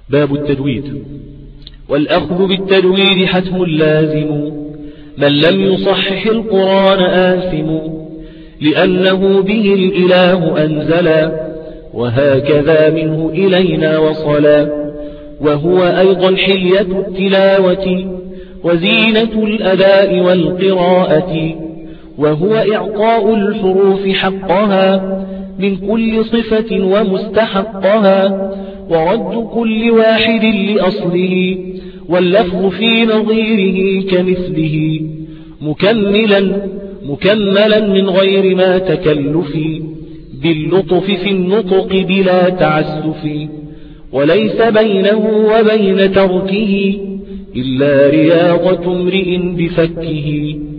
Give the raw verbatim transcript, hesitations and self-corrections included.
باب التجويد. والأخذ بالتجويد حتم لازم، من لم يصحح القرآن آثم، لأنه به الإله أنزلا، وهكذا منه إلينا وصلا. وهو أيضا حلية التلاوة، وزينة الأداء والقراءة، وهو إعطاء الحروف حقها من كل صفة ومستحقها، ورد كل واحد لأصله، واللفظ في نظيره كمثله، مكملا مكملا من غير ما تكلف، باللطف في النطق بلا تعسف، وليس بينه وبين تركه إلا رياضة امرئ بفكه.